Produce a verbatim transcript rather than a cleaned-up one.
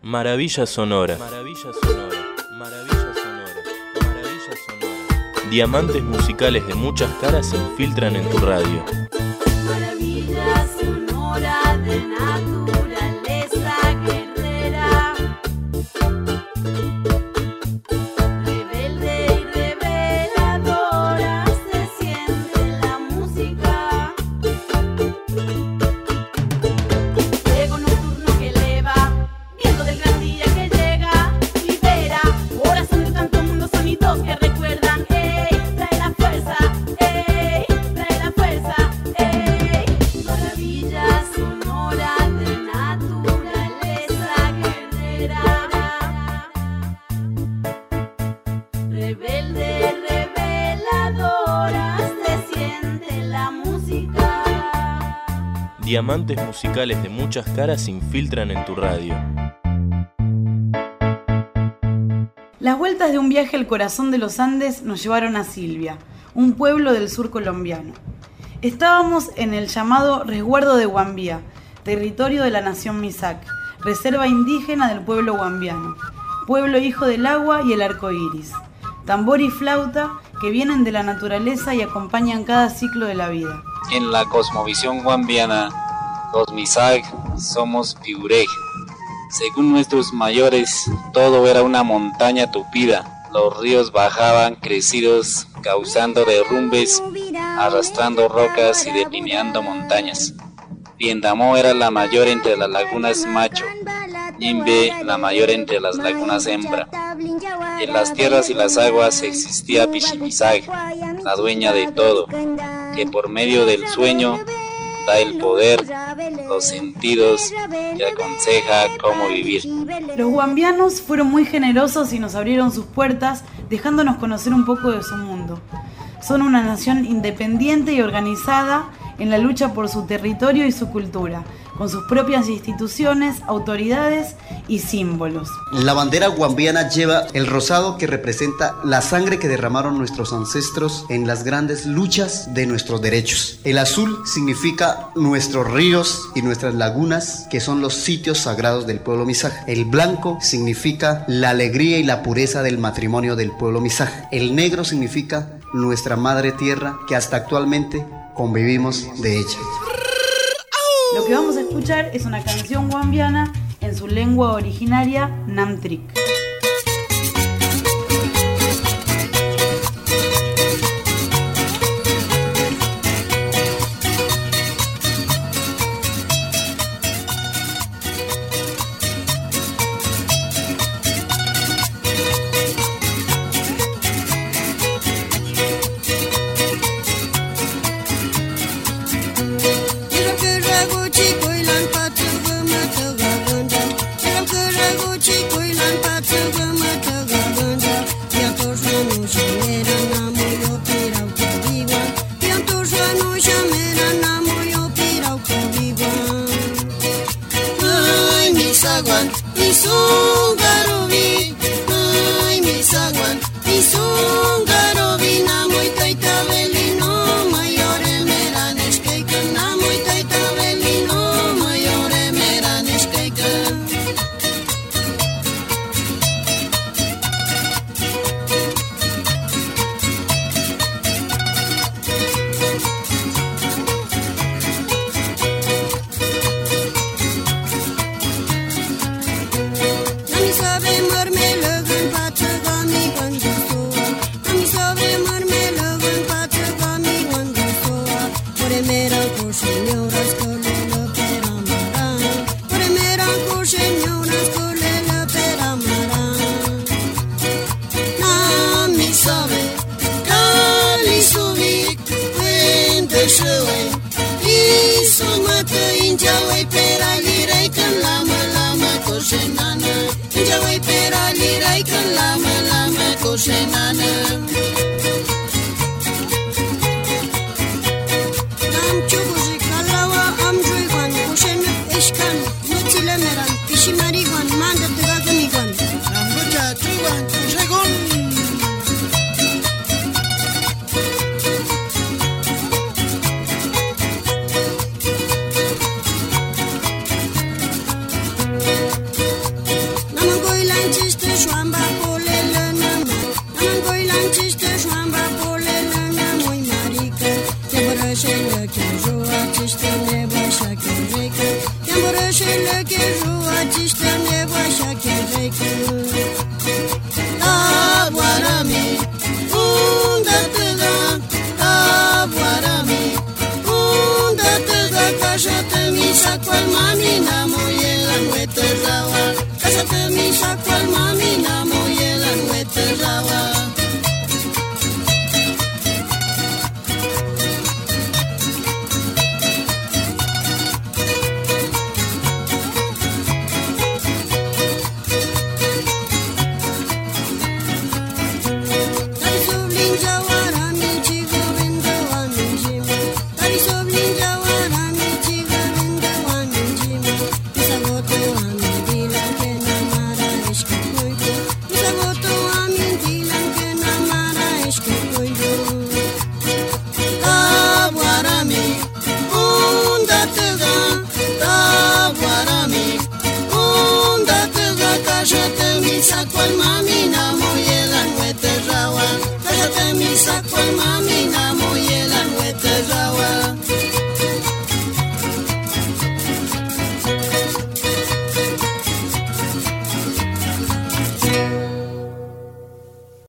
Maravilla sonora. Maravilla sonora. Maravilla sonora. Maravilla sonora. Diamantes musicales de muchas caras se infiltran en tu radio. Maravilla sonora de naturaleza guerrera. Rebelde y reveladora se siente la música. Fuego nocturno que eleva, viento del gran día que llega, libera, corazón de tanto mundo, sonidos que recuerdan. ¡Ey! Trae la fuerza, ¡ey! Trae la fuerza, ¡ey! Maravilla sonora de naturaleza guerrera. Rebelde, reveladora, se siente la música. Diamantes musicales de muchas caras se infiltran en tu radio. Las vueltas de un viaje al corazón de los Andes nos llevaron a Silvia, un pueblo del sur colombiano. Estábamos en el llamado Resguardo de Guambía, territorio de la nación Misak, reserva indígena del pueblo guambiano, pueblo hijo del agua y el arco iris. Tambor y flauta que vienen de la naturaleza y acompañan cada ciclo de la vida. En la cosmovisión guambiana, los Misak somos Piurej. Según nuestros mayores, todo era una montaña tupida. Los ríos bajaban crecidos, causando derrumbes, arrastrando rocas y delineando montañas. Piendamó era la mayor entre las lagunas macho, Ñimbe la mayor entre las lagunas hembra. En las tierras y las aguas existía Pichimisag, la dueña de todo, que por medio del sueño da el poder, los sentidos y aconseja cómo vivir. Los guambianos fueron muy generosos y nos abrieron sus puertas, dejándonos conocer un poco de su mundo. Son una nación independiente y organizada en la lucha por su territorio y su cultura, con sus propias instituciones, autoridades y símbolos. La bandera guambiana lleva el rosado que representa la sangre que derramaron nuestros ancestros en las grandes luchas de nuestros derechos. El azul significa nuestros ríos y nuestras lagunas, que son los sitios sagrados del pueblo Misaj. El blanco significa la alegría y la pureza del matrimonio del pueblo Misaj. El negro significa nuestra madre tierra, que hasta actualmente convivimos de ella. Lo que vamos a escuchar es una canción guambiana en su lengua originaria, Namtrik. Mami, namo yelan wete rawa, cállate mi saco al mami.